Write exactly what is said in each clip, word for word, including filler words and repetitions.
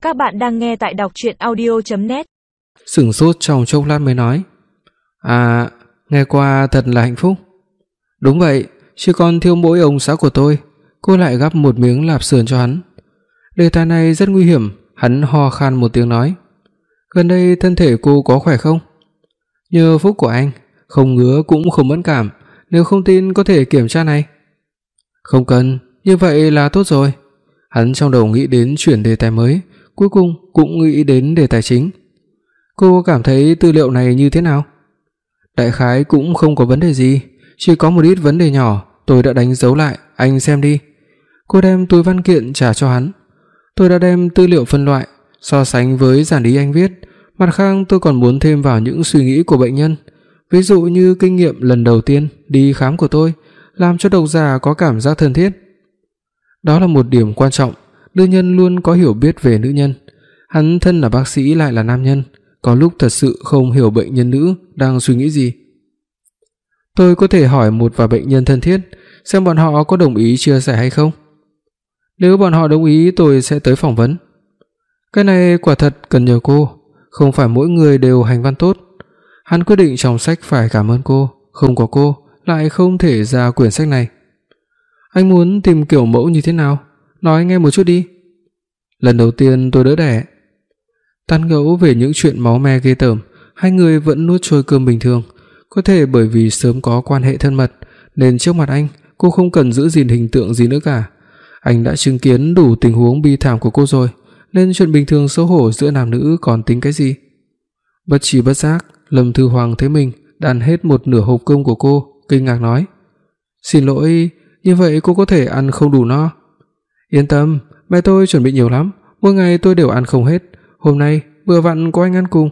Các bạn đang nghe tại đọc truyện audio chấm net. Sửng sốt trong chốc lát mới nói: "À, nghe qua thật là hạnh phúc." "Đúng vậy, chỉ còn thiếu mỗi ông xã của tôi." Cô lại gắp một miếng lạp sườn cho hắn. Đề tài này rất nguy hiểm, hắn ho khan một tiếng nói: "Gần đây thân thể cô có khỏe không?" "Nhờ phúc của anh, không ngứa cũng không mẫn cảm, nếu không tin có thể kiểm tra này." "Không cần, như vậy là tốt rồi." Hắn trong đầu nghĩ đến chuyển đề tài mới, cuối cùng cũng nghĩ đến đề tài chính. "Cô cảm thấy tư liệu này như thế nào?" "Đại khái cũng không có vấn đề gì, chỉ có một ít vấn đề nhỏ, tôi đã đánh dấu lại, anh xem đi." Cô đem túi văn kiện trả cho hắn. "Tôi đã đem tư liệu phân loại, so sánh với giản ý anh viết, mặt khác tôi còn muốn thêm vào những suy nghĩ của bệnh nhân, ví dụ như kinh nghiệm lần đầu tiên đi khám của tôi, làm cho độc giả có cảm giác thân thiết." Đó là một điểm quan trọng, nữ nhân luôn có hiểu biết về nữ nhân. Hắn thân là bác sĩ lại là nam nhân, có lúc thật sự không hiểu bệnh nhân nữ đang suy nghĩ gì. "Tôi có thể hỏi một vài bệnh nhân thân thiết, xem bọn họ có đồng ý chia sẻ hay không?" "Nếu bọn họ đồng ý tôi sẽ tới phỏng vấn." "Cái này quả thật cần nhờ cô, không phải mỗi người đều hành văn tốt." Hắn quyết định trong sách phải cảm ơn cô, không có cô lại không thể ra quyển sách này. "Anh muốn tìm kiểu mẫu như thế nào? Nói nghe một chút đi." "Lần đầu tiên tôi đỡ đẻ." Tán gẫu về những chuyện máu me ghê tởm, hai người vẫn nuốt trôi cơm bình thường, có thể bởi vì sớm có quan hệ thân mật nên trước mặt anh, cô không cần giữ gìn hình tượng gì nữa cả. Anh đã chứng kiến đủ tình huống bi thảm của cô rồi, nên chuyện bình thường xấu hổ giữa nam nữ còn tính cái gì. Bất tri bất giác, Lâm Thư Hoàng thấy mình đã ăn hết một nửa hộp cơm của cô, kinh ngạc nói: "Xin lỗi, như vậy cô có thể ăn không đủ no." "Yên tâm, mẹ tôi chuẩn bị nhiều lắm, mỗi ngày tôi đều ăn không hết, hôm nay vừa vặn có anh ăn cùng."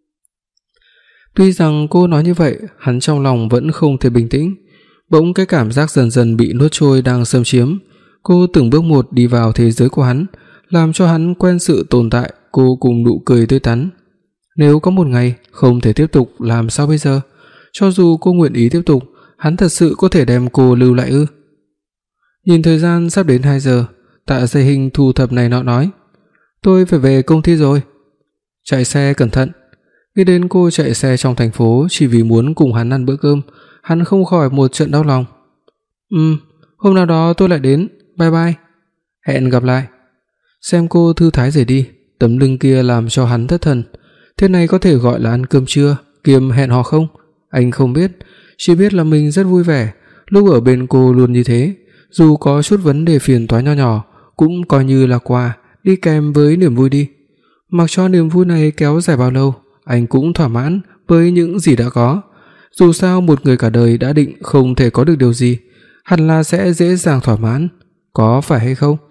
Tuy rằng cô nói như vậy, hắn trong lòng vẫn không thể bình tĩnh, bỗng cái cảm giác dần dần bị nuốt trôi đang xâm chiếm. Cô từng bước một đi vào thế giới của hắn, làm cho hắn quen sự tồn tại cô cùng nụ cười tươi tắn. Nếu có một ngày không thể tiếp tục làm sao bây giờ? Cho dù cô nguyện ý tiếp tục, hắn thật sự có thể đem cô lưu lại ư? Nhìn thời gian sắp đến hai giờ, Tạ Dây Hình thu thập này nọ nói: "Tôi phải về công ty rồi." "Chạy xe cẩn thận." Nghĩ đến cô chạy xe trong thành phố chỉ vì muốn cùng hắn ăn bữa cơm, hắn không khỏi một trận đau lòng. "Ừm, hôm nào đó tôi lại đến, bye bye." "Hẹn gặp lại." Xem cô thư thái rời đi, tấm lưng kia làm cho hắn thất thần. Thế này có thể gọi là ăn cơm trưa kiêm hẹn hò không? Anh không biết, chỉ biết là mình rất vui vẻ, lúc ở bên cô luôn như thế, dù có chút vấn đề phiền toái nho nhỏ cũng coi như là quà, đi kèm với niềm vui đi. Mặc cho niềm vui này kéo dài bao lâu, anh cũng thỏa mãn với những gì đã có. Dù sao một người cả đời đã định không thể có được điều gì, hẳn là sẽ dễ dàng thỏa mãn, có phải hay không?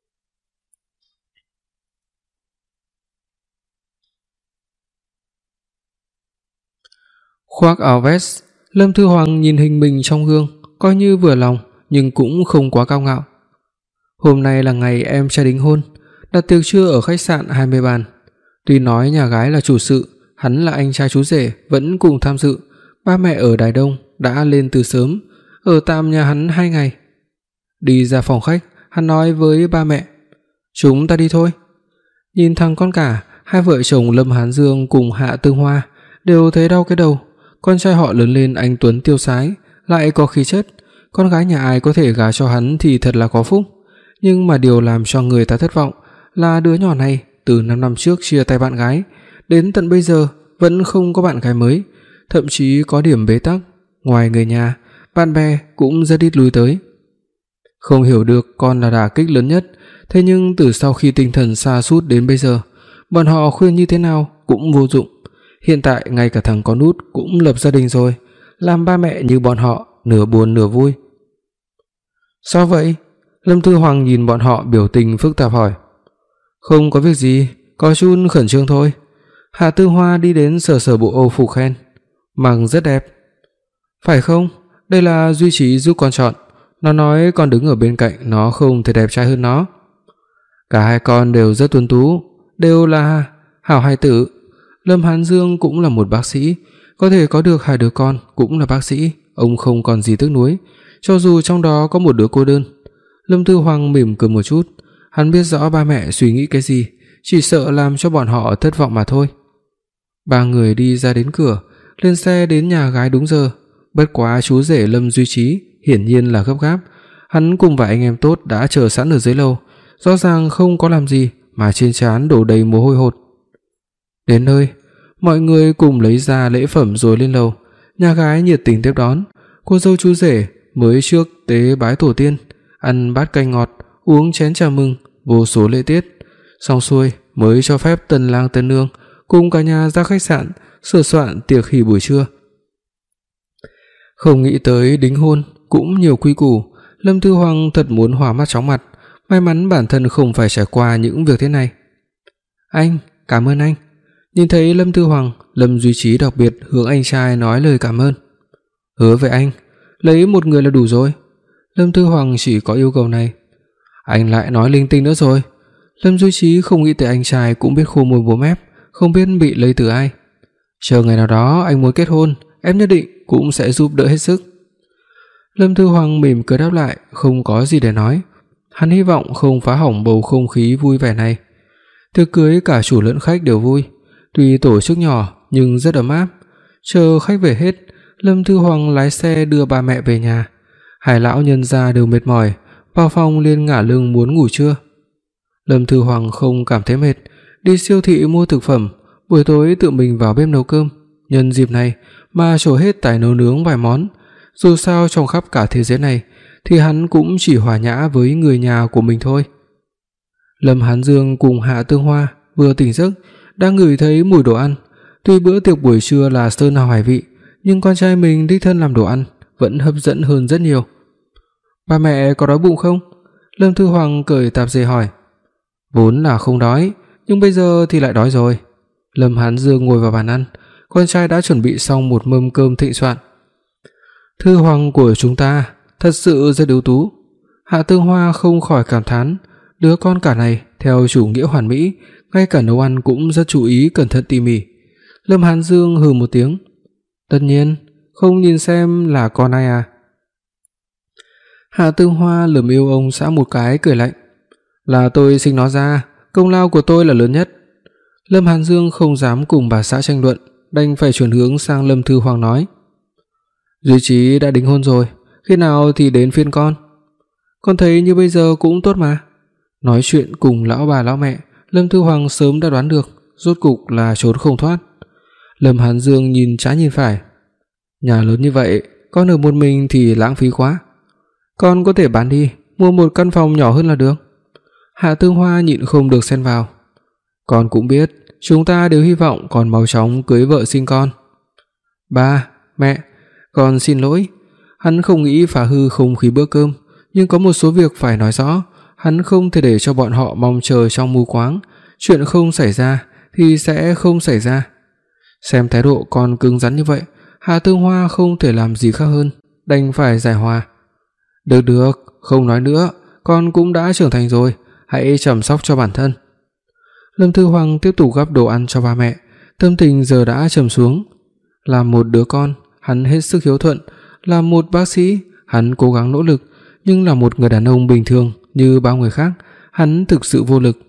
Khoác áo vest, Lâm Thư Hoàng nhìn hình mình trong gương, coi như vừa lòng nhưng cũng không quá cao ngạo. Hôm nay là ngày em trai đính hôn, đặt tiệc trưa ở khách sạn hai mươi bàn. Tuy nói nhà gái là chủ sự, hắn là anh trai chú rể vẫn cùng tham dự. Ba mẹ ở Đài Đông đã lên từ sớm, ở tạm nhà hắn hai ngày. Đi ra phòng khách, hắn nói với ba mẹ: "Chúng ta đi thôi." Nhìn thằng con cả, hai vợ chồng Lâm Hán Dương cùng Hạ Tương Hoa đều thấy đau cái đầu. Con trai họ lớn lên anh tuấn tiêu sái, lại có khí chất, con gái nhà ai có thể gả cho hắn thì thật là có phúc. Nhưng mà điều làm cho người ta thất vọng là đứa nhỏ này từ năm năm trước chia tay bạn gái, đến tận bây giờ vẫn không có bạn gái mới, thậm chí có điểm bế tắc, ngoài người nhà, bạn bè cũng rất ít lui tới. Không hiểu được con là đả kích lớn nhất, thế nhưng từ sau khi tinh thần sa sút đến bây giờ, bọn họ khuyên như thế nào cũng vô dụng. Hiện tại ngay cả thằng con út cũng lập gia đình rồi, làm ba mẹ như bọn họ nửa buồn nửa vui. "Sao vậy?" Lâm Thư Hoàng nhìn bọn họ biểu tình phức tạp hỏi. "Không có việc gì, có chút khẩn trương thôi." Hạ Tư Hoa đi đến sờ sờ bộ Âu phục khen: "Mặc rất đẹp." "Phải không? Đây là Duy Trí giúp con chọn, nó nói con đứng ở bên cạnh nó không thể đẹp trai hơn nó." "Cả hai con đều rất tuấn tú, đều là hảo hài tử." Lâm Hán Dương cũng là một bác sĩ, có thể có được hai đứa con cũng là bác sĩ, ông không còn gì tiếc nuối, cho dù trong đó có một đứa cô đơn. Lâm Thư Hoàng mỉm cười một chút, hắn biết rõ ba mẹ suy nghĩ cái gì, chỉ sợ làm cho bọn họ thất vọng mà thôi. Ba người đi ra đến cửa, lên xe đến nhà gái đúng giờ. Bất quá chú rể Lâm Duy Trí hiển nhiên là gấp gáp, hắn cùng vài anh em tốt đã chờ sẵn ở dưới lầu, rõ ràng không có làm gì mà trên trán đổ đầy mồ hôi hột. Đến nơi, mọi người cùng lấy ra lễ phẩm rồi lên lầu, nhà gái nhiệt tình tiếp đón, cô dâu chú rể mới trước tế bái tổ tiên, ăn bát canh ngọt, uống chén trà mừng, vô số lễ tiết, xong xuôi mới cho phép tân lang tân nương cùng cả nhà ra khách sạn sửa soạn tiệc hỉ buổi trưa. Không nghĩ tới đính hôn cũng nhiều quy củ, Lâm Thư Hoàng thật muốn hòa mắt chóng mặt, may mắn bản thân không phải trải qua những việc thế này. "Anh, cảm ơn anh." Nhìn thấy Lâm Thư Hoàng, Lâm Duy Trí đặc biệt hướng anh trai nói lời cảm ơn. "Hứa với anh, lấy một người là đủ rồi." Lâm Thư Hoàng chỉ có yêu cầu này. "Anh lại nói linh tinh nữa rồi." Lâm Duy Trí không nghĩ tới anh trai cũng biết khô môi bố mép, không biết bị lấy từ ai. "Chờ ngày nào đó anh muốn kết hôn, em nhất định cũng sẽ giúp đỡ hết sức." Lâm Thư Hoàng mỉm cười đáp lại, không có gì để nói. Hắn hy vọng không phá hỏng bầu không khí vui vẻ này. Tiệc cưới cả chủ lẫn khách đều vui, tuy tổ chức nhỏ nhưng rất ấm áp. Chờ khách về hết, Lâm Thư Hoàng lái xe đưa ba mẹ về nhà. Hai lão nhân gia đều mệt mỏi, vào phòng liền ngả lưng muốn ngủ trưa. Lâm Thư Hoàng không cảm thấy mệt, đi siêu thị mua thực phẩm, buổi tối tự mình vào bếp nấu cơm. Nhân dịp này mà trổ hết tài nấu nướng vài món, dù sao trong khắp cả thế giới này thì hắn cũng chỉ hòa nhã với người nhà của mình thôi. Lâm Hán Dương cùng Hạ Tương Hoa vừa tỉnh giấc đã ngửi thấy mùi đồ ăn. Tuy bữa tiệc buổi trưa là sơn hào hải vị, nhưng con trai mình đích thân làm đồ ăn vẫn hấp dẫn hơn rất nhiều. "Ba mẹ có đói bụng không?" Lâm Thư Hoàng cởi tạp dề hỏi. "Vốn là không đói, nhưng bây giờ thì lại đói rồi." Lâm Hán Dương ngồi vào bàn ăn, con trai đã chuẩn bị xong một mâm cơm thịnh soạn. "Thư Hoàng của chúng ta thật sự rất ưu tú." Hạ Tương Hoa không khỏi cảm thán, đứa con cả này theo chủ nghĩa hoàn mỹ, ngay cả nấu ăn cũng rất chú ý cẩn thận tỉ mỉ. Lâm Hán Dương hừ một tiếng. "Tất nhiên, không nhìn xem là con ai à?" Hạ Tương Hoa lườm yêu ông xã một cái cười lạnh. "Là tôi sinh nó ra, công lao của tôi là lớn nhất." Lâm Hán Dương không dám cùng bà xã tranh luận, đành phải chuyển hướng sang Lâm Thư Hoàng nói. "Duy Trí đã đính hôn rồi, khi nào thì đến phiên con? Con thấy như bây giờ cũng tốt mà." Nói chuyện cùng lão bà lão mẹ, Lâm Thư Hoàng sớm đã đoán được, rốt cục là trốn không thoát. Lâm Hán Dương nhìn trái nhìn phải. "Nhà lớn như vậy, con ở một mình thì lãng phí quá. Con có thể bán đi, mua một căn phòng nhỏ hơn là được." Hạ Tương Hoa nhịn không được xen vào. "Con cũng biết, chúng ta đều hy vọng con mau chóng cưới vợ sinh con." "Ba, mẹ, con xin lỗi." Hắn không nghĩ phá hư không khí bữa cơm, nhưng có một số việc phải nói rõ, hắn không thể để cho bọn họ mong chờ trong mù quáng, chuyện không xảy ra thì sẽ không xảy ra. Xem thái độ con cứng rắn như vậy, Hạ Tương Hoa không thể làm gì khác hơn, đành phải giải hòa. "Được được, không nói nữa, con cũng đã trưởng thành rồi, hãy chăm sóc cho bản thân." Lâm Thư Hoàng tiếp tục gắp đồ ăn cho ba mẹ, tâm tình giờ đã trầm xuống. Làm một đứa con, hắn hết sức hiếu thuận, làm một bác sĩ, hắn cố gắng nỗ lực, nhưng là một người đàn ông bình thường như bao người khác, hắn thực sự vô lực.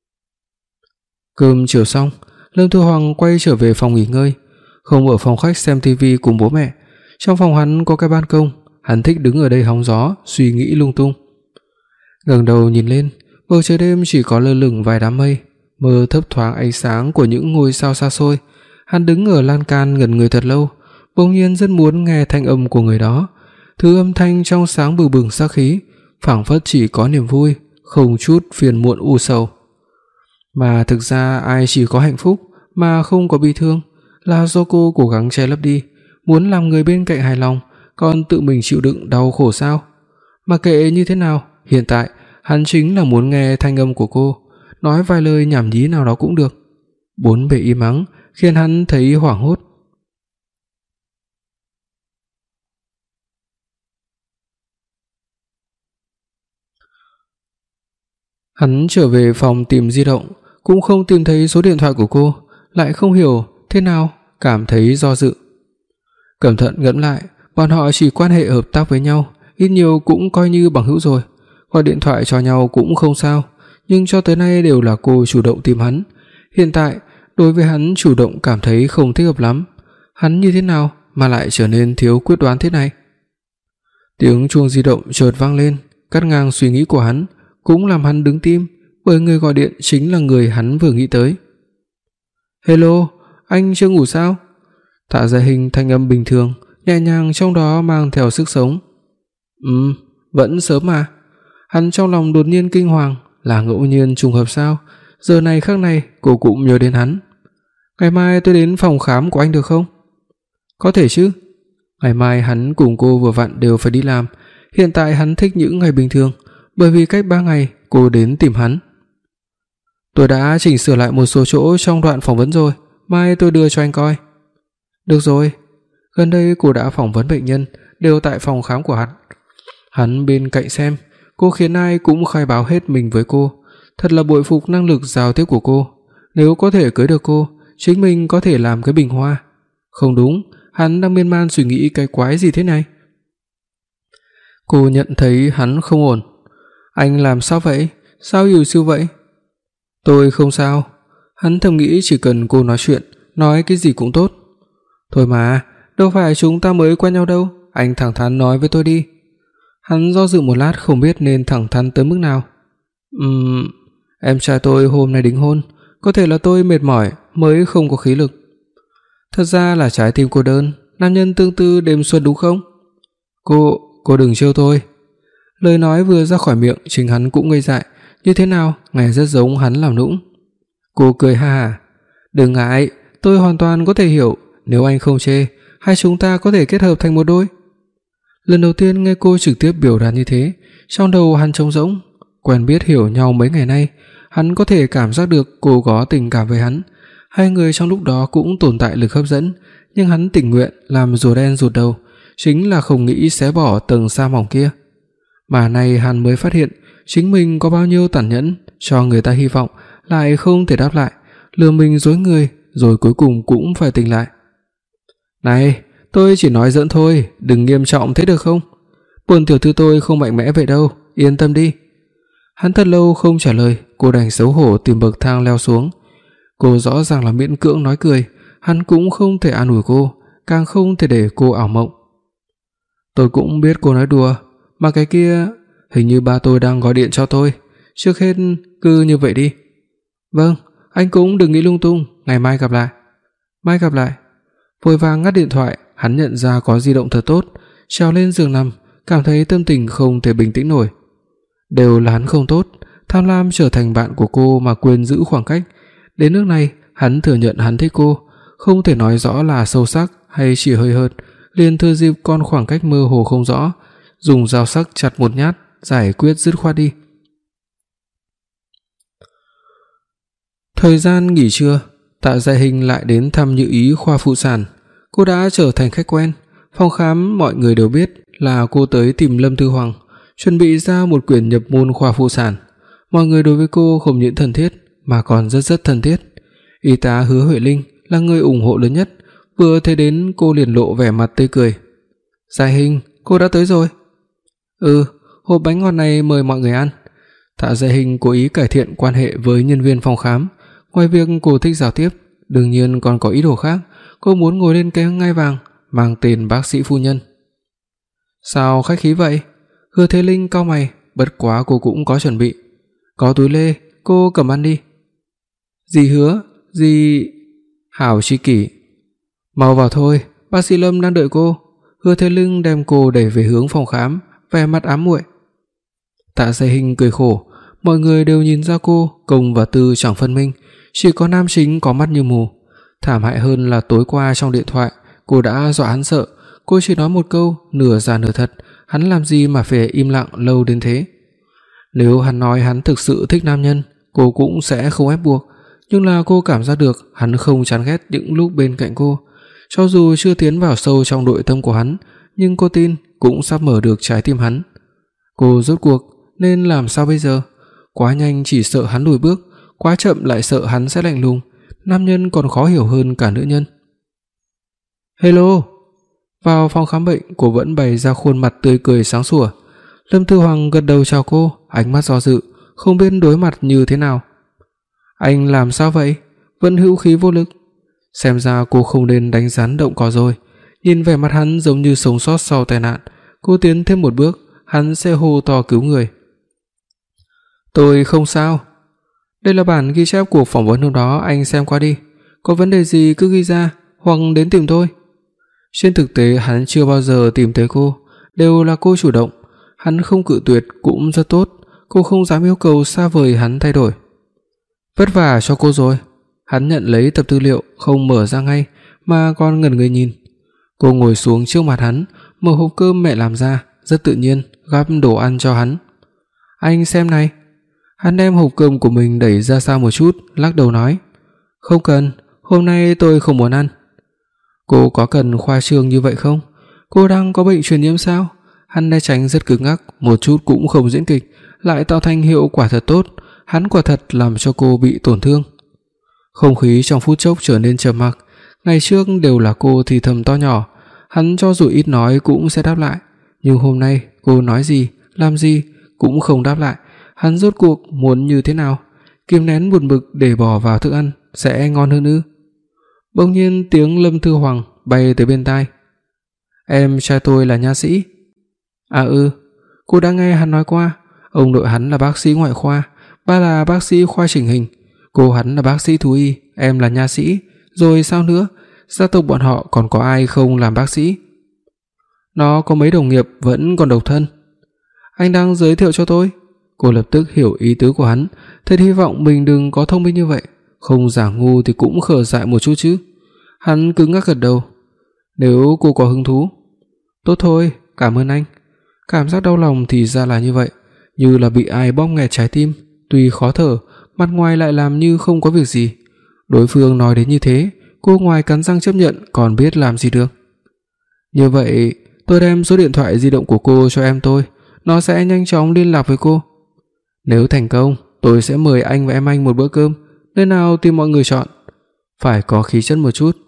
Cơm chiều xong, Lâm Thư Hoàng quay trở về phòng nghỉ ngơi, không ở phòng khách xem tivi cùng bố mẹ. Trong phòng hắn có cái ban công, hắn thích đứng ở đây hóng gió, suy nghĩ lung tung. Ngẩng đầu nhìn lên, bầu trời đêm chỉ có lơ lửng vài đám mây, mơ thấp thoáng ánh sáng của những ngôi sao xa xôi. Hắn đứng ở lan can ngẩn người thật lâu, bỗng nhiên rất muốn nghe thanh âm của người đó, thứ âm thanh trong sáng bừng bừng sát khí, phảng phất chỉ có niềm vui, không chút phiền muộn u sầu. Mà thực ra ai chỉ có hạnh phúc mà không có bi thương, là do cô cố gắng che lấp đi, muốn làm người bên cạnh hài lòng, còn tự mình chịu đựng đau khổ sao? Mà kệ như thế nào, hiện tại hắn chính là muốn nghe thanh âm của cô, nói vài lời nhảm nhí nào đó cũng được. Bốn bề im ắng khiến hắn thấy hoảng hốt. Hắn trở về phòng tìm di động, cũng không tìm thấy số điện thoại của cô, lại không hiểu thế nào, cảm thấy do dự. Cẩn thận ngẫm lại, bọn họ chỉ quan hệ hợp tác với nhau, ít nhiều cũng coi như bằng hữu rồi, gọi điện thoại cho nhau cũng không sao, nhưng cho tới nay đều là cô chủ động tìm hắn. Hiện tại, đối với hắn chủ động cảm thấy không thích hợp lắm. Hắn như thế nào mà lại trở nên thiếu quyết đoán thế này? Tiếng chuông di động chợt vang lên, cắt ngang suy nghĩ của hắn, cũng làm hắn đứng tim, bởi người gọi điện chính là người hắn vừa nghĩ tới. "Hello, anh chưa ngủ sao?" Tạ Gia Hình thanh âm bình thường, nhẹ nhàng trong đó mang theo sức sống. "Ừm, vẫn sớm mà." Hắn trong lòng đột nhiên kinh hoàng, là ngẫu nhiên trùng hợp sao? Giờ này khắc này cô cũng nhớ đến hắn. "Ngày mai tôi đến phòng khám của anh được không?" "Có thể chứ." Ngày mai hắn cùng cô vừa vặn đều phải đi làm, hiện tại hắn thích những ngày bình thường, bởi vì cách ba ngày cô đến tìm hắn. "Tôi đã chỉnh sửa lại một số chỗ trong đoạn phỏng vấn rồi, mai tôi đưa cho anh coi." "Được rồi." Gần đây cô đã phỏng vấn bệnh nhân đều tại phòng khám của hắn. Hắn bên cạnh xem, cô khiến ai cũng khai báo hết mình với cô, thật là bội phục năng lực giao tiếp của cô. Nếu có thể cưới được cô, chính mình có thể làm cái bình hoa. Không đúng, hắn đang miên man suy nghĩ cái quái gì thế này. Cô nhận thấy hắn không ổn. "Anh làm sao vậy? Sao yếu siêu vậy?" "Tôi không sao." Hắn thầm nghĩ chỉ cần cô nói chuyện, nói cái gì cũng tốt. "Thôi mà, đâu phải chúng ta mới quen nhau đâu, anh thẳng thắn nói với tôi đi." Hắn do dự một lát không biết nên thẳng thắn tới mức nào. Ừm, em trai tôi hôm nay đính hôn, có thể là tôi mệt mỏi mới không có khí lực." "Thật ra là trái tim cô đơn, nam nhân tương tư đêm xuân đúng không?" Cô, cô đừng trêu tôi." Lời nói vừa ra khỏi miệng, chính hắn cũng ngây dại, như thế nào nghe rất giống hắn làm nũng. Cô cười ha hả. "Đừng ngại, tôi hoàn toàn có thể hiểu, nếu anh không chê, hai chúng ta có thể kết hợp thành một đôi." Lần đầu tiên nghe cô trực tiếp biểu đạt như thế, trong đầu hắn trống rỗng. Quen biết hiểu nhau mấy ngày nay, hắn có thể cảm giác được cô có tình cảm với hắn. Hai người trong lúc đó cũng tồn tại lực hấp dẫn, nhưng hắn tình nguyện làm rùa đen rụt đầu, chính là không nghĩ xé bỏ tầng sa mỏng kia. Mà nay hắn mới phát hiện chính mình có bao nhiêu tàn nhẫn, cho người ta hy vọng lại không thể đáp lại, lừa mình dối người rồi cuối cùng cũng phải tỉnh lại. "Này, tôi chỉ nói giỡn thôi, đừng nghiêm trọng thế được không? Bổn tiểu thư tôi không mạnh mẽ vậy đâu, yên tâm đi." Hắn thật lâu không trả lời, cô đành xấu hổ tìm bậc thang leo xuống. Cô rõ ràng là miễn cưỡng nói cười, hắn cũng không thể an ủi cô, càng không thể để cô ảo mộng. "Tôi cũng biết cô nói đùa, mà cái kia, hình như ba tôi đang gọi điện cho tôi, trước hết cứ như vậy đi." "Vâng, anh cũng đừng nghĩ lung tung, ngày mai gặp lại." "Mai gặp lại." Vội vàng ngắt điện thoại, hắn nhận ra có di động thật tốt, trèo lên giường nằm, cảm thấy tâm tình không thể bình tĩnh nổi. Đều là hắn không tốt, tham lam trở thành bạn của cô mà quên giữ khoảng cách. Đến nước này, hắn thừa nhận hắn thích cô, không thể nói rõ là sâu sắc hay chỉ hơi hợt, liền thừa dịp con khoảng cách mơ hồ không rõ, dùng dao sắc chặt một nhát, giải quyết dứt khoát đi. Thời gian nghỉ trưa, Tạ Gia Hình lại đến thăm Như Ý khoa phụ sản. Cô đã trở thành khách quen, phòng khám mọi người đều biết là cô tới tìm Lâm Thư Hoàng, chuẩn bị ra một quyển nhập môn khoa phụ sản. Mọi người đối với cô không những thân thiết mà còn rất rất thân thiết. Y tá Hứa Huệ Linh là người ủng hộ lớn nhất, vừa thấy đến cô liền lộ vẻ mặt tươi cười. "Gia Hình, cô đã tới rồi." "Ừ, hộp bánh ngọt này mời mọi người ăn." Tạ Gia Hình cố ý cải thiện quan hệ với nhân viên phòng khám, ngoài việc cô thích giao tiếp, đương nhiên còn có ý đồ khác, cô muốn ngồi lên cái ngai vàng mang tên bác sĩ phu nhân. "Sao khách khí vậy?" Hứa Thế Linh cau mày, bất quá cô cũng có chuẩn bị. "Có túi lê, cô cầm ăn đi." "Dì Hứa, dì..." "Hảo tri kỷ." "Mau vào thôi, bác sĩ Lâm đang đợi cô." Hứa Thế Linh đem cô đẩy về hướng phòng khám, vẻ mặt ám muội. Tạ Gia Hình cười khổ, mọi người đều nhìn ra cô công và tư chẳng phân minh, chỉ có nam chính có mắt như mù. Thảm hại hơn là tối qua trong điện thoại, cô đã dọa hắn sợ, cô chỉ nói một câu nửa giả nửa thật, hắn làm gì mà phải im lặng lâu đến thế. Nếu hắn nói hắn thực sự thích nam nhân, cô cũng sẽ không ép buộc, nhưng là cô cảm giác được hắn không chán ghét những lúc bên cạnh cô. Cho dù chưa tiến vào sâu trong nội tâm của hắn, nhưng cô tin cũng sắp mở được trái tim hắn. Cô rốt cuộc nên làm sao bây giờ? Quá nhanh chỉ sợ hắn lùi bước, quá chậm lại sợ hắn sẽ lạnh lùng. Nam nhân còn khó hiểu hơn cả nữ nhân. "Hello." Vào phòng khám bệnh, cô vẫn bày ra khuôn mặt tươi cười sáng sủa. Lâm Thư Hoàng gật đầu chào cô, ánh mắt do dự, không biết đối mặt như thế nào. Anh làm sao vậy? Vẫn hữu khí vô lực. Xem ra cô không nên đánh rắn động cỏ rồi. Nhìn vẻ mặt hắn giống như sống sót sau tai nạn, cô tiến thêm một bước, hắn sẽ hô to cứu người. Tôi không sao. Đây là bản ghi chép cuộc phỏng vấn hôm đó, anh xem qua đi. Có vấn đề gì cứ ghi ra, hoặc đến tìm tôi. Trên thực tế hắn chưa bao giờ tìm tới cô, đều là cô chủ động. Hắn không cự tuyệt cũng rất tốt, cô không dám yêu cầu xa vời hắn thay đổi. Vất vả cho cô rồi. Hắn nhận lấy tập tư liệu, không mở ra ngay mà còn ngẩn người nhìn. Cô ngồi xuống trước mặt hắn, mở hộp cơm mẹ làm ra, rất tự nhiên gắp đồ ăn cho hắn. Anh xem này. Hắn đem hộp cơm của mình đẩy ra xa một chút, lắc đầu nói: "Không cần, hôm nay tôi không muốn ăn." Cô có cần khoa trương như vậy không? Cô đang có bệnh truyền nhiễm sao? Hắn né tránh rất cứng ngắc, một chút cũng không diễn kịch, lại tạo thành hiệu quả thật tốt, hắn quả thật làm cho cô bị tổn thương. Không khí trong phút chốc trở nên trầm mặc, ngày trước đều là cô thì thầm to nhỏ, hắn cho dù ít nói cũng sẽ đáp lại, nhưng hôm nay cô nói gì, làm gì cũng không đáp lại, hắn rốt cuộc muốn như thế nào? Kìm nén buồn bực để bỏ vào thức ăn sẽ ngon hơn ư? Bỗng nhiên tiếng Lâm Thư Hoàng bay tới bên tai. Em trai tôi là nha sĩ. À ừ, cô đã nghe hắn nói qua, ông nội hắn là bác sĩ ngoại khoa, ba là bác sĩ khoa chỉnh hình, cô hắn là bác sĩ thú y, em là nha sĩ, rồi sao nữa? Gia tộc bọn họ còn có ai không làm bác sĩ? Nó có mấy đồng nghiệp vẫn còn độc thân. Anh đang giới thiệu cho tôi. Cô lập tức hiểu ý tứ của hắn, thật hy vọng mình đừng có thông minh như vậy, không giả ngu thì cũng khờ dại một chút chứ. Hắn cứng ngắc gật đầu. Nếu cô có hứng thú. Tốt thôi, cảm ơn anh. Cảm giác đau lòng thì ra là như vậy, như là bị ai bóp nghẹt trái tim, tuy khó thở, mặt ngoài lại làm như không có việc gì. Đối phương nói đến như thế, cô ngoài cắn răng chấp nhận còn biết làm gì được. Như vậy, tôi đem số điện thoại di động của cô cho em tôi, nó sẽ nhanh chóng liên lạc với cô. Nếu thành công, tôi sẽ mời anh và em anh một bữa cơm, nơi nào tùy mọi người chọn. Phải có khí chất một chút.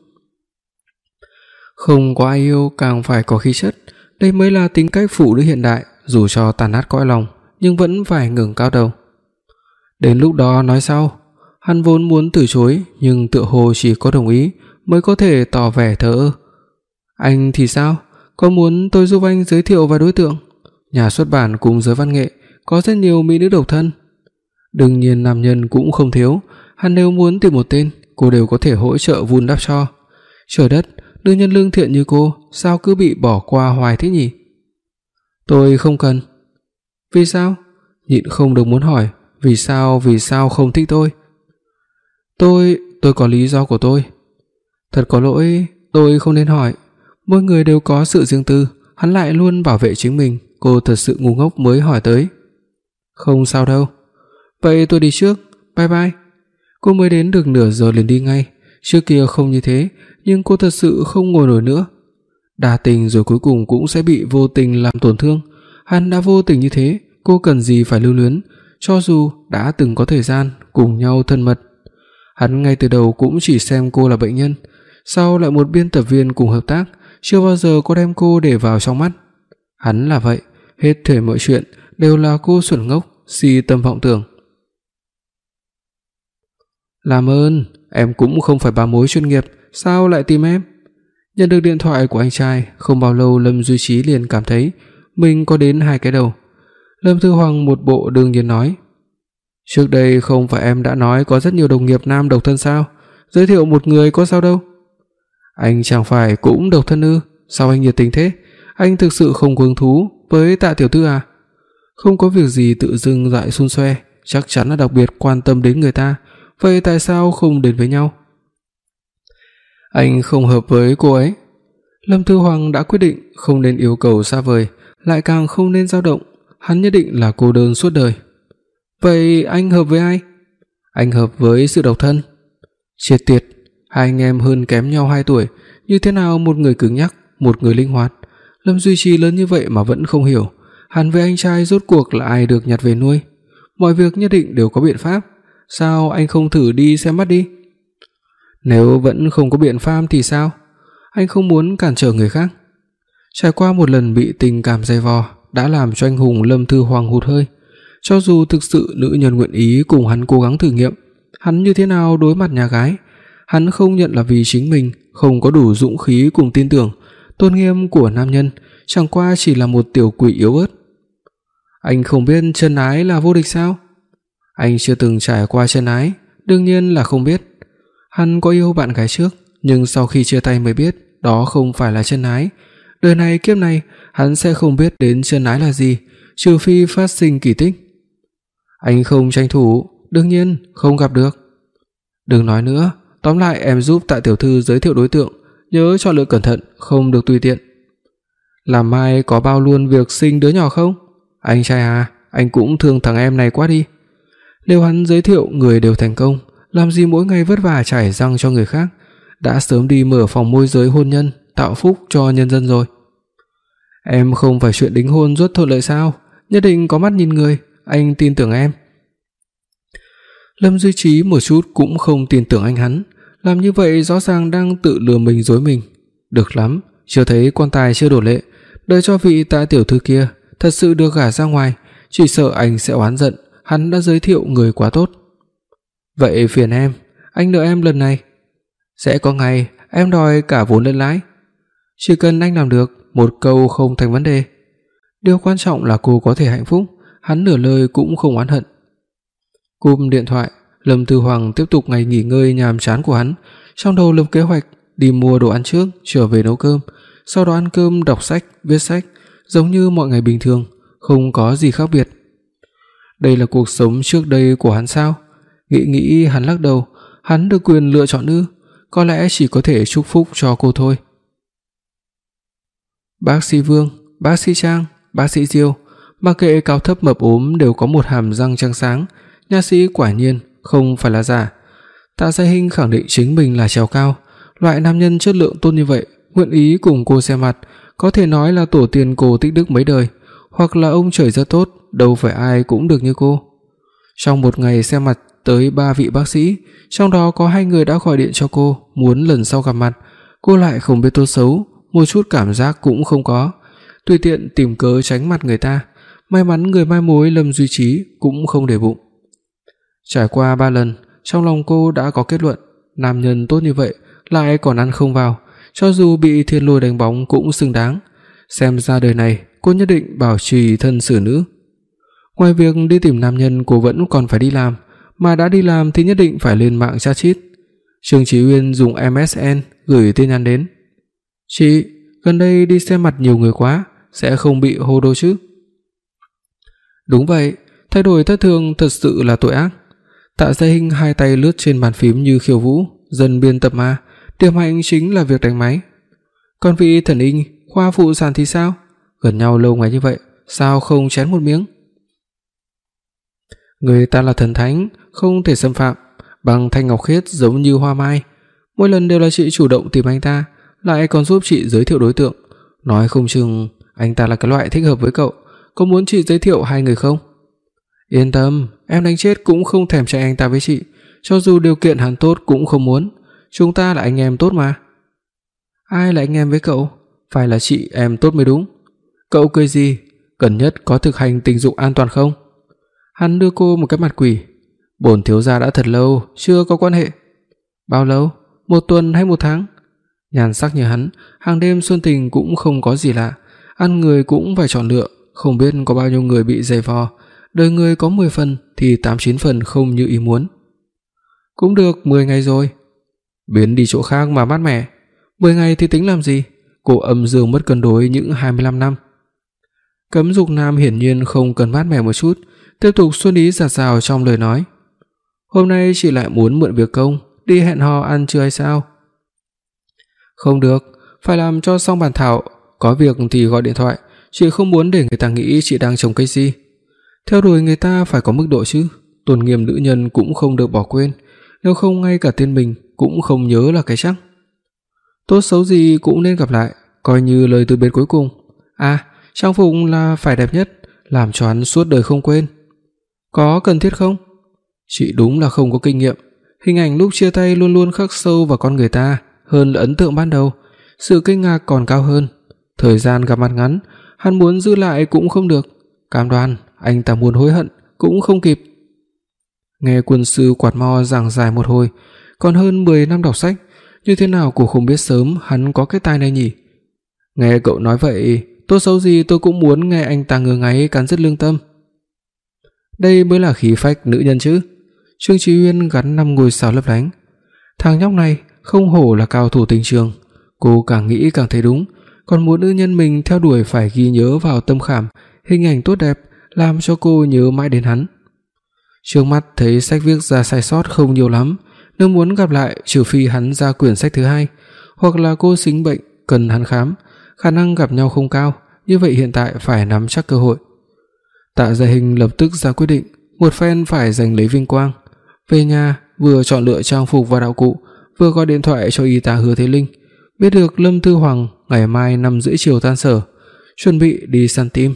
Không có ai yêu càng phải có khí chất, đây mới là tính cách phụ nữ hiện đại, dù cho tàn nát cõi lòng nhưng vẫn phải ngẩng cao đầu. Đến lúc đó nói sau. Hắn vốn muốn từ chối, nhưng tựa hồ chỉ có đồng ý mới có thể tỏ vẻ thờ ơ. Anh thì sao? Có muốn tôi giúp anh giới thiệu vài đối tượng? Nhà xuất bản cùng giới văn nghệ có rất nhiều mỹ nữ độc thân. Đương nhiên nam nhân cũng không thiếu, hắn nếu muốn tìm một tên, cô đều có thể hỗ trợ vun đắp cho. Trời đất, nữ nhân lương thiện như cô sao cứ bị bỏ qua hoài thế nhỉ? Tôi không cần. Vì sao? Nhịn không được muốn hỏi, vì sao, vì sao không thích tôi? Tôi, tôi có lý do của tôi. Thật có lỗi, tôi không nên hỏi. Mỗi người đều có sự riêng tư, hắn lại luôn bảo vệ chính mình, cô thật sự ngu ngốc mới hỏi tới. Không sao đâu. Vậy tôi đi trước, bye bye. Cô mới đến được nửa giờ liền đi ngay, trước kia không như thế, nhưng cô thật sự không ngồi nổi nữa. Đa tình rồi cuối cùng cũng sẽ bị vô tình làm tổn thương, hắn đã vô tình như thế, cô cần gì phải lưu luyến, cho dù đã từng có thời gian cùng nhau thân mật. Hắn ngay từ đầu cũng chỉ xem cô là bệnh nhân, sau lại một biên tập viên cùng hợp tác, chưa bao giờ có đem cô để vào trong mắt. Hắn là vậy, hết thảy mọi chuyện đều là cô xuẩn ngốc, si tâm vọng tưởng. Làm ơn, em cũng không phải bà mối chuyên nghiệp, sao lại tìm em? Nhận được điện thoại của anh trai, không bao lâu Lâm Duy Trí liền cảm thấy mình có đến hai cái đầu. Lâm Thư Hoàng một bộ đương nhiên nói: Trước đây không phải em đã nói có rất nhiều đồng nghiệp nam độc thân sao? Giới thiệu một người có sao đâu? Anh chẳng phải cũng độc thân ư? Sao anh nhiệt tình thế? Anh thực sự không có hứng thú với Tạ tiểu thư à? Không có việc gì tự dưng dại xun xoe, chắc chắn là đặc biệt quan tâm đến người ta, vậy tại sao không đến với nhau? Anh không hợp với cô ấy. Lâm Thư Hoàng đã quyết định không nên yêu cầu xa vời, lại càng không nên dao động, hắn nhất định là cô đơn suốt đời. Vậy anh hợp với ai? Anh hợp với sự độc thân. Triệt tiệt, hai anh em hơn kém nhau hai tuổi, như thế nào một người cứng nhắc, một người linh hoạt. Lâm Duy Trì lớn như vậy mà vẫn không hiểu, hắn với anh trai rốt cuộc là ai được nhặt về nuôi. Mọi việc nhất định đều có biện pháp, sao anh không thử đi xem mắt đi? Nếu vẫn không có biện pháp thì sao? Anh không muốn cản trở người khác. Trải qua một lần bị tình cảm dày vò đã làm cho anh hùng Lâm Thư Hoàng hụt hơi. Cho dù thực sự nữ nhân nguyện ý cùng hắn cố gắng thử nghiệm, hắn như thế nào đối mặt nhà gái, hắn không nhận là vì chính mình không có đủ dũng khí cùng tin tưởng, tôn nghiêm của nam nhân chẳng qua chỉ là một tiểu quỷ yếu ớt. Anh không biết chân ái là vô địch sao? Anh chưa từng trải qua chân ái, đương nhiên là không biết. Hắn có yêu bạn gái trước, nhưng sau khi chia tay mới biết đó không phải là chân ái. Đời này kiếp này hắn sẽ không biết đến chân ái là gì, trừ phi phát sinh kỳ tích. Anh không tranh thủ, đương nhiên không gặp được. Đừng nói nữa, tóm lại em giúp Tạ tiểu thư giới thiệu đối tượng, nhớ chọn lựa cẩn thận, không được tùy tiện. Làm mai có bao luôn việc sinh đứa nhỏ không? Anh trai à, anh cũng thương thằng em này quá đi. Nếu hắn giới thiệu người đều thành công, làm gì mỗi ngày vất vả chải răng cho người khác, đã sớm đi mở phòng môi giới hôn nhân, tạo phúc cho nhân dân rồi. Em không phải chuyện đính hôn rất thuận lợi sao? Nhất định có mắt nhìn người, anh tin tưởng em. Lâm Duy Trí một chút cũng không tin tưởng anh hắn, làm như vậy rõ ràng đang tự lừa mình dối mình. Được lắm, chưa thấy quan tài chưa đổ lệ, đợi cho vị Tạ tiểu thư kia thật sự được gả ra ngoài, chỉ sợ anh sẽ oán giận, hắn đã giới thiệu người quá tốt. Vậy phiền em, anh nợ em lần này. Sẽ có ngày em đòi cả vốn lẫn lãi. Chỉ cần anh làm được, một câu không thành vấn đề. Điều quan trọng là cô có thể hạnh phúc, hắn nửa lời cũng không oán hận. Cúp điện thoại, Lâm Tư Hoàng tiếp tục ngày nghỉ ngơi nhàm chán của hắn, trong đầu lập kế hoạch đi mua đồ ăn trước, trở về nấu cơm, sau đó ăn cơm, đọc sách, viết sách, giống như mọi ngày bình thường, không có gì khác biệt. Đây là cuộc sống trước đây của hắn sao? Nghĩ nghĩ hắn lắc đầu, hắn được quyền lựa chọn ư? Có lẽ chỉ có thể chúc phúc cho cô thôi. Bác sĩ Vương, bác sĩ Trang, bác sĩ Diêu, mặc kệ cao thấp mập ốm đều có một hàm răng trắng sáng, nha sĩ quả nhiên không phải là giả. Tạ Gia Hinh khẳng định chính mình là trèo cao, loại nam nhân chất lượng tốt như vậy, nguyện ý cùng cô xem mặt, có thể nói là tổ tiên cô tích đức mấy đời, hoặc là ông trời rất tốt, đâu phải ai cũng được như cô. Trong một ngày xem mặt tới ba vị bác sĩ, trong đó có hai người đã gọi điện cho cô, muốn lần sau gặp mặt, cô lại không biết tốt xấu, một chút cảm giác cũng không có, tùy tiện tìm cớ tránh mặt người ta. May mắn người mai mối Lâm Duy Trí cũng không để bụng. Trải qua ba lần, trong lòng cô đã có kết luận, nam nhân tốt như vậy lại còn ăn không vào, cho dù bị thiên lôi đánh bóng cũng xứng đáng. Xem ra đời này cô nhất định bảo trì thân xử nữ. Ngoài việc đi tìm nam nhân, cô vẫn còn phải đi làm, mà đã đi làm thì nhất định phải lên mạng tra chít. Trương Chí Uyên dùng em ét en gửi tin nhắn đến. Chị, gần đây đi xem mặt nhiều người quá, sẽ không bị hô đồ chứ? Đúng vậy, thay đổi thất thường thật sự là tội ác. Tạ Gia Hinh hai tay lướt trên bàn phím như khiêu vũ, dần biên tập mà, điểm mạnh chính là việc đánh máy. Còn vị thần y khoa phụ sản thì sao? Gần nhau lâu ngày như vậy, sao không chén một miếng? Người ta là thần thánh, không thể xâm phạm, bằng thanh ngọc khiết giống như hoa mai. Mỗi lần đều là chị chủ động tìm anh ta, lại còn giúp chị giới thiệu đối tượng. Nói không chừng anh ta là cái loại thích hợp với cậu, có muốn chị giới thiệu hai người không? Yên tâm, em đánh chết cũng không thèm chạy anh ta với chị, cho dù điều kiện hắn tốt cũng không muốn. Chúng ta là anh em tốt mà. Ai là anh em với cậu? Phải là chị em tốt mới đúng. Cậu cười gì? Gần nhất có thực hành tình dục an toàn không? Hắn đưa cô một cái mặt quỷ. Bổn thiếu gia đã thật lâu chưa có quan hệ. Bao lâu? Một tuần hay một tháng? Nhàn sắc như hắn, hàng đêm xuân tình cũng không có gì lạ, ăn người cũng phải chọn lựa, không biết có bao nhiêu người bị giày vò, đời người có mười phần thì tám chín phần không như ý muốn. Cũng được mười ngày rồi. Biến đi chỗ khác mà mát mẻ. mười ngày thì tính làm gì? Cô âm dương mất cân đối những hai mươi lăm năm. Cấm dục nam hiển nhiên không cần mát mẻ một chút, tiếp tục xuân ý dạt dào trong lời nói. Hôm nay chị lại muốn mượn việc công, đi hẹn hò ăn trưa hay sao? Không được, phải làm cho xong bản thảo, có việc thì gọi điện thoại, chị không muốn để người ta nghĩ chị đang trồng cây si. Theo đuổi người ta phải có mức độ chứ, tôn nghiêm nữ nhân cũng không được bỏ quên, nếu không ngay cả tên mình cũng không nhớ là cái chắc. Tốt xấu gì cũng nên gặp lại, coi như lời từ biệt cuối cùng. À, trang phục là phải đẹp nhất, làm cho hắn suốt đời không quên. Có cần thiết không? Chị đúng là không có kinh nghiệm, hình ảnh lúc chia tay luôn luôn khắc sâu vào con người ta, hơn là ấn tượng ban đầu, sự kinh ngạc còn cao hơn. Thời gian gặp mặt ngắn, hắn muốn giữ lại cũng không được, cam đoan anh ta muốn hối hận, cũng không kịp. Nghe quân sư quạt mo giảng giải một hồi, còn hơn mười năm đọc sách, như thế nào cô không biết sớm hắn có cái tai này nhỉ? Nghe cậu nói vậy, tốt xấu gì tôi cũng muốn nghe anh ta ngứa ngáy cắn rứt lương tâm. Đây mới là khí phách nữ nhân chứ. Trương Chí Uyên gắn năm ngôi sao lấp lánh. Thằng nhóc này không hổ là cao thủ tình trường, cô càng nghĩ càng thấy đúng, còn muốn nữ nhân mình theo đuổi phải ghi nhớ vào tâm khảm hình ảnh tốt đẹp, làm cho cô nhớ mãi đến hắn. Trước mắt thấy sách viết ra sai sót không nhiều lắm, nếu muốn gặp lại trừ phi hắn ra quyển sách thứ hai, hoặc là cô sinh bệnh cần hắn khám, khả năng gặp nhau không cao, như vậy hiện tại phải nắm chắc cơ hội. Tạ Gia Hình lập tức ra quyết định, một phen phải giành lấy vinh quang. Về nhà, vừa chọn lựa trang phục và đạo cụ, vừa gọi điện thoại cho y tá Hứa Thế Linh, biết được Lâm Thư Hoàng ngày mai năm rưỡi chiều tan sở, chuẩn bị đi săn tim.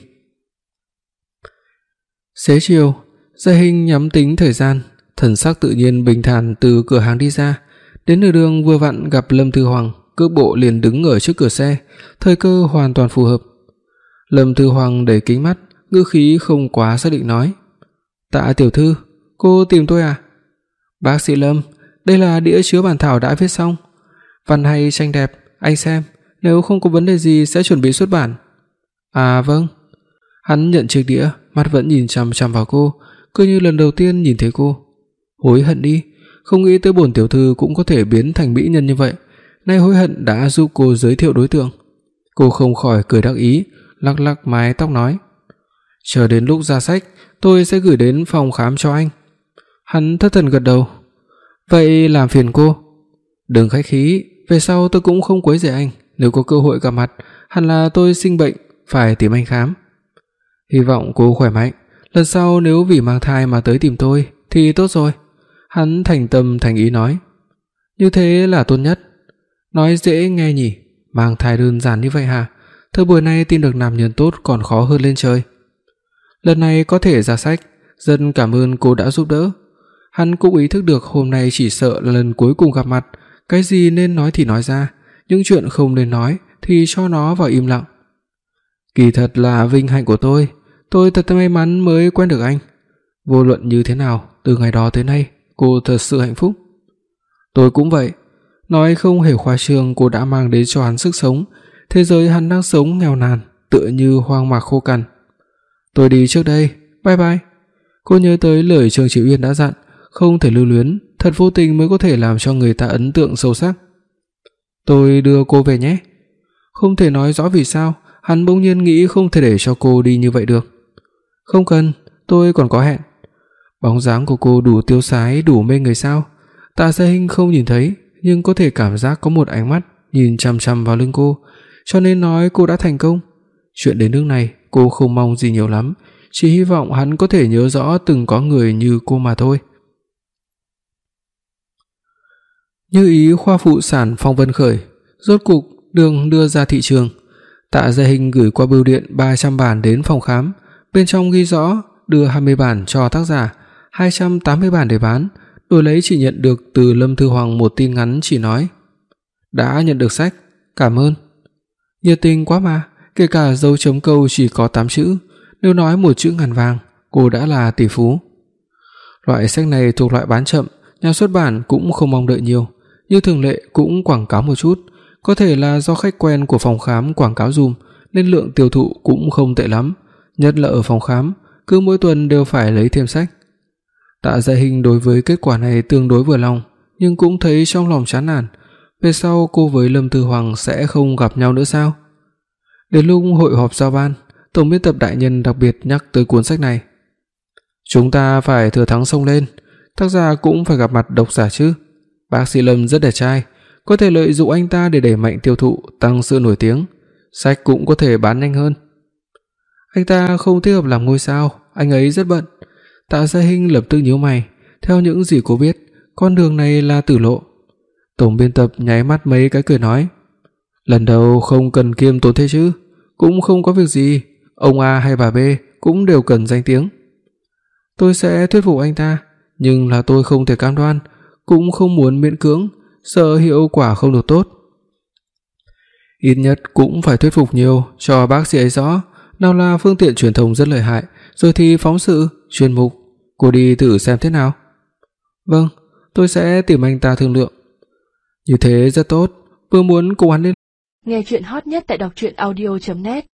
Xế chiều, Gia Hình nhắm tính thời gian, thần sắc tự nhiên bình thản từ cửa hàng đi ra, đến nửa đường vừa vặn gặp Lâm Thư Hoàng, cước bộ liền đứng ở trước cửa xe, thời cơ hoàn toàn phù hợp. Lâm Thư Hoàng đẩy kính mắt, ngữ khí không quá xác định nói: "Tạ tiểu thư, cô tìm tôi à?" "Bác sĩ Lâm, đây là đĩa chứa bản thảo đã viết xong. Văn hay tranh đẹp, anh xem, nếu không có vấn đề gì sẽ chuẩn bị xuất bản." "À vâng." Hắn nhận chiếc đĩa, mắt vẫn nhìn chằm chằm vào cô, cứ như lần đầu tiên nhìn thấy cô. Hối hận đi, không nghĩ tới bổn tiểu thư cũng có thể biến thành mỹ nhân như vậy, nay hối hận đã giúp cô giới thiệu đối tượng. Cô không khỏi cười đắc ý, lắc lắc mái tóc nói: "Chờ đến lúc ra sách, tôi sẽ gửi đến phòng khám cho anh." Hắn thất thần gật đầu. "Vậy làm phiền cô." "Đừng khách khí, về sau tôi cũng không quấy rầy anh, nếu có cơ hội gặp mặt, hẳn là tôi sinh bệnh phải tìm anh khám." "Hy vọng cô khỏe mạnh, lần sau nếu vì mang thai mà tới tìm tôi thì tốt rồi." Hắn thành tâm thành ý nói. "Như thế là tốt nhất." Nói dễ nghe nhỉ, mang thai đơn giản như vậy hả? Thời buổi này tìm được nam nhân tốt còn khó hơn lên trời. Lần này có thể ra sách, rất cảm ơn cô đã giúp đỡ. Hắn cũng ý thức được hôm nay chỉ sợ là lần cuối cùng gặp mặt, cái gì nên nói thì nói ra, những chuyện không nên nói thì cho nó vào im lặng. "Kỳ thật là vinh hạnh của tôi, tôi thật may mắn mới quen được anh. Vô luận như thế nào, từ ngày đó tới nay, cô thật sự hạnh phúc." "Tôi cũng vậy." Nói không hề khoa trương, cô đã mang đến cho hắn sức sống. Thế giới hắn đang sống nghèo nàn, tựa như hoang mạc khô cằn. "Tôi đi trước đây, bye bye." Cô nhớ tới lời Trương Chí Uyên đã dặn, không thể lưu luyến, thật vô tình mới có thể làm cho người ta ấn tượng sâu sắc. "Tôi đưa cô về nhé." Không thể nói rõ vì sao, hắn bỗng nhiên nghĩ không thể để cho cô đi như vậy được. "Không cần, tôi còn có hẹn." Bóng dáng của cô đủ tiêu sái, đủ mê người sao? Tạ Gia Hinh không nhìn thấy, nhưng có thể cảm giác có một ánh mắt nhìn chằm chằm vào lưng cô, cho nên nói cô đã thành công. Chuyện đến nước này, cô không mong gì nhiều lắm, chỉ hy vọng hắn có thể nhớ rõ từng có người như cô mà thôi. Như ý khoa phụ sản Phong Vân Khởi rốt cục được đưa ra thị trường. Tạ Gia Hinh gửi qua bưu điện ba trăm bản đến phòng khám, bên trong ghi rõ đưa hai mươi bản cho tác giả, hai trăm tám mươi bản để bán, đổi lấy chỉ nhận được từ Lâm Thư Hoàng một tin ngắn chỉ nói: "Đã nhận được sách, cảm ơn." Nhiệt tình quá mà, kể cả dấu chấm câu chỉ có tám chữ, nếu nói một chữ ngàn vàng, cô đã là tỷ phú. Loại sách này thuộc loại bán chậm, nhà xuất bản cũng không mong đợi nhiều, như thường lệ cũng quảng cáo một chút, có thể là do khách quen của phòng khám quảng cáo dùm nên lượng tiêu thụ cũng không tệ lắm, nhất là ở phòng khám, cứ mỗi tuần đều phải lấy thêm sách. Tạ Gia Hinh đối với kết quả này tương đối vừa lòng, nhưng cũng thấy trong lòng chán nản, về sau cô với Lâm Thư Hoàng sẽ không gặp nhau nữa sao? Đến lúc hội họp giao ban, tổng biên tập đại nhân đặc biệt nhắc tới cuốn sách này. "Chúng ta phải thừa thắng xông lên, tác giả cũng phải gặp mặt độc giả chứ. Bác sĩ Lâm rất đẹp trai, có thể lợi dụng anh ta để đẩy mạnh tiêu thụ, tăng sự nổi tiếng, sách cũng có thể bán nhanh hơn." "Anh ta không thích hợp làm ngôi sao, anh ấy rất bận." Tạ Gia Hinh lập tức nhíu mày, theo những gì cô biết, con đường này là tử lộ. Tổng biên tập nháy mắt mấy cái cười nói: "Lần đầu không cần kiêm tốn thế chứ, cũng không có việc gì, ông A hay bà B cũng đều cần danh tiếng." "Tôi sẽ thuyết phục anh ta, nhưng là tôi không thể cam đoan, cũng không muốn miễn cưỡng, sợ hiệu quả không được tốt." "Ít nhất cũng phải thuyết phục nhiều cho bác sĩ ấy rõ, nào là phương tiện truyền thông rất lợi hại, rồi thì phóng sự, chuyên mục, cô đi thử xem thế nào." "Vâng, tôi sẽ tìm anh ta thương lượng." "Như thế rất tốt, vừa muốn cùng hắn lên." Nghe truyện hot nhất tại đọc truyện audio chấm net.